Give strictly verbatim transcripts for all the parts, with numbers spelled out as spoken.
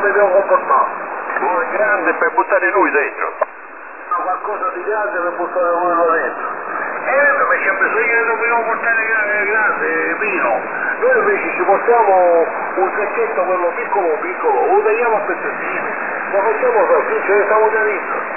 mi devo comportare? Uno è grande per buttare lui dentro. Ma qualcosa di grande per buttare lui là dentro. Eh, ma c'è bisogno che dobbiamo portare grande, grande, Pino. Noi invece ci portiamo un sacchetto, quello piccolo piccolo, lo tagliamo a pezzettini, lo facciamo così, ce ne stiamo già dentro.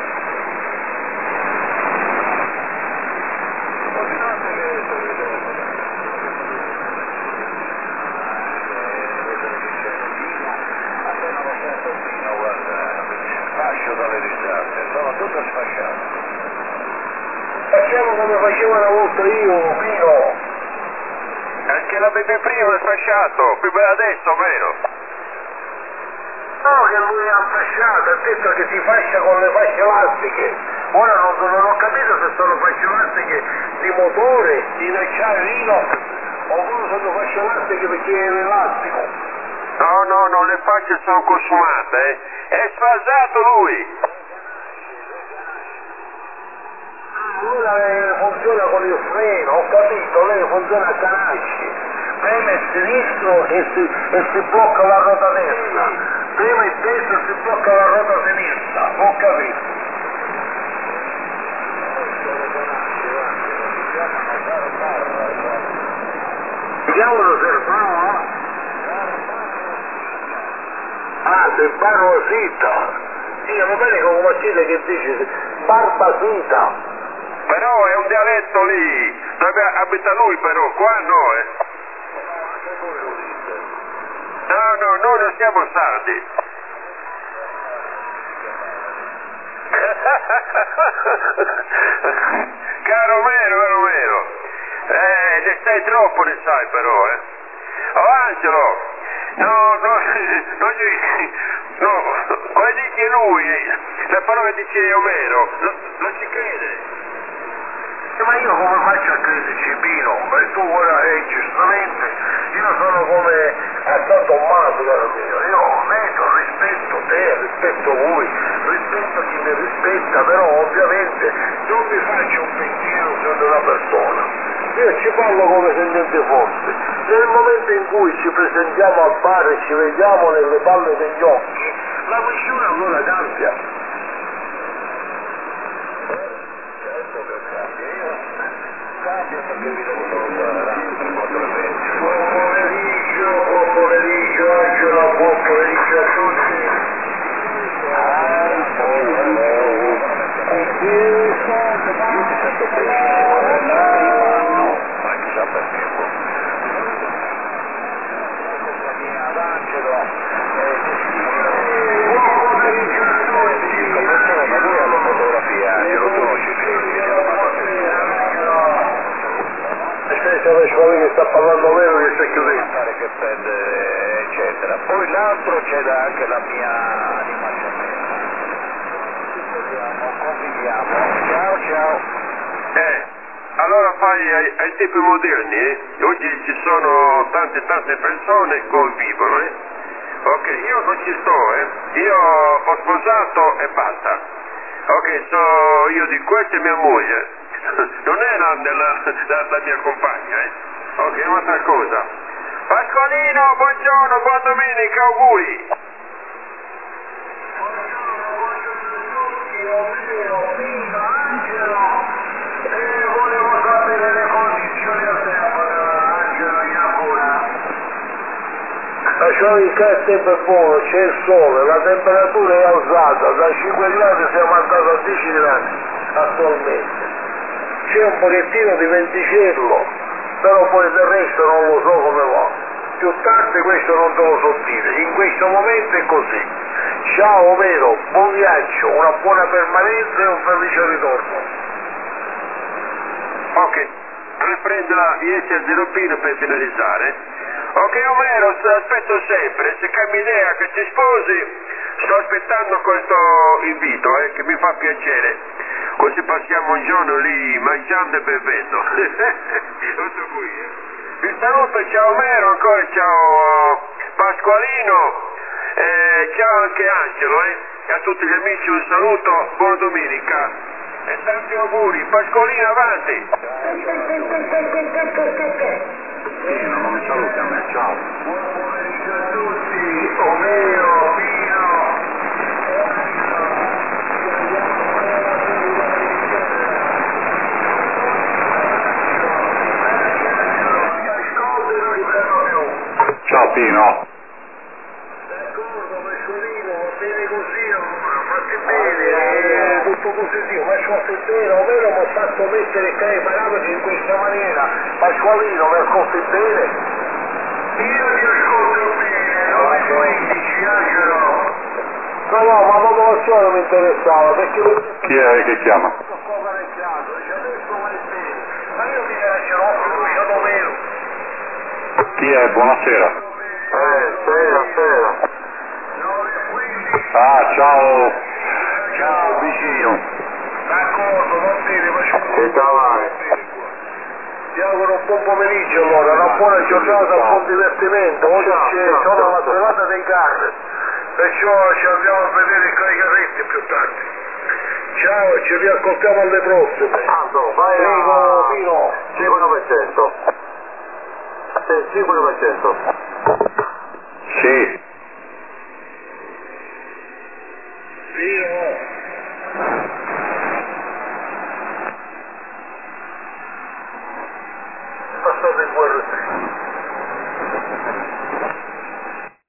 Dalle risate, sono tutto sfasciato. Facciamo come facevo una volta io, Pino. Anche la bebè prima è sfasciato, più bella adesso, vero? No, che lui ha fasciato, ha detto che si fascia con le fasce elastiche. Ora non, non ho capito se sono fasce elastiche di motore, di acciaio inox, oppure sono fasce elastiche perché è elastico. No, no, no, le facce sono consumate, eh. È sfasato lui. Allora lei funziona con il freno, ho capito, lei funziona a canacci. Preme il sinistro e si, e si blocca la ruota destra. Preme il destro e si blocca la ruota sinistra, ho capito. Si chiamano Serbano? Ah, Serbano-Sita. Sì, va bene come Mattino che dice Barbasita. Però è un dialetto lì, dove abita lui però, qua no, eh. No, no, noi non siamo sardi. Caro vero, vero, vero. Eh, ne stai troppo, ne sai però, eh. Oh Angelo, no, no, no, no, come dice lui, le parole che dice Omero, non, non ci crede. Ma io come faccio a crederci, Pino? E tu ora eh, giustamente, io sono come a San Tommaso, caro mio, io vedo, rispetto te, rispetto voi, rispetto chi mi rispetta, però ovviamente non mi faccio un pensiero su una persona. Io ci parlo come se niente fosse. Nel momento in cui ci presentiamo al bar e ci vediamo nelle palle degli occhi, la misura allora cambia. Cambia perché vi devo lavorare per quattro mesi. Buon pomeriggio, buon pomeriggio, Angelo, buon pomeriggio a tutti. Ma chissà perché. Ad Angelo. Buon pomeriggio a tutti. Ma lui ha la fotografia, Angelo, tu non ci credi. Adesso quello che sta parlando vero che sta chiudendo. Che prende, eccetera. Poi l'altro c'è anche la mia animazione. Conviviamo. Ciao, ciao. Eh, allora fai ai, ai tempi moderni, eh? Oggi ci sono tante tante persone che convivono, eh? Ok, io non ci sto, eh? Io ho sposato e basta. Ok, so io di questa e mia moglie. Non era nella, la, la mia compagna, eh? Ok, un'altra cosa. Pasqualino, buongiorno, buona domenica, auguri. Buongiorno, buongiorno a tutti, Omero, Pino, Angelo. E volevo sapere le condizioni a tempo, Angelo, in ancora. Lasciamo il tempo è buono, c'è il sole, la temperatura è alzata, da cinque gradi siamo andati a dieci gradi attualmente. C'è un pochettino di venticello, però poi del resto non lo so come va. Più tardi questo non te lo so dire, in questo momento è così. Ciao Omero, buon viaggio, una buona permanenza e un felice ritorno. Ok, riprende la dieci a zero Pino per finalizzare. Ok Omero, aspetto sempre, se cambia idea che ti sposi, sto aspettando questo invito, eh, che mi fa piacere. Così passiamo un giorno lì mangiando e bevendo. Tutto qui, eh. Vi saluto, ciao Omero, ancora ciao Pasqualino, eh, ciao anche Angelo, eh. E a tutti gli amici un saluto, buona domenica. E tanti auguri, Pasqualino avanti. Non mi saluta a me, ciao. Buon pomeriggio a tutti, Omero. Ciao Pino. D'accordo, Mesciolino, va bene così, allora, fatti bene, eh, tutto positivo, ma fate bene, almeno mi ha fatto mettere qua i parametri in questa maniera, Pasqualino, mi ascolti bene? Io ti ascolto bene, nove quindici, Angelo. No, no, ma la popolazione mi interessava, perché... Chi è che chiama? Ma io mi lascio fiducia davvero. Chi è? Buonasera. Eh, sera, sera. Ah, ciao. Ciao vicino. D'accordo, va bene, ma ci Che vai? Ti auguro un buon pomeriggio allora, una buona giornata, un buon divertimento. Oggi c'è sono la serata dei carri, perciò ci andiamo a vedere con i carretti più tardi. Ciao, ci riascoltiamo alle prossime. Ah, no, vai Prego, Pino. cinque per cento. cinque per cento. Sì.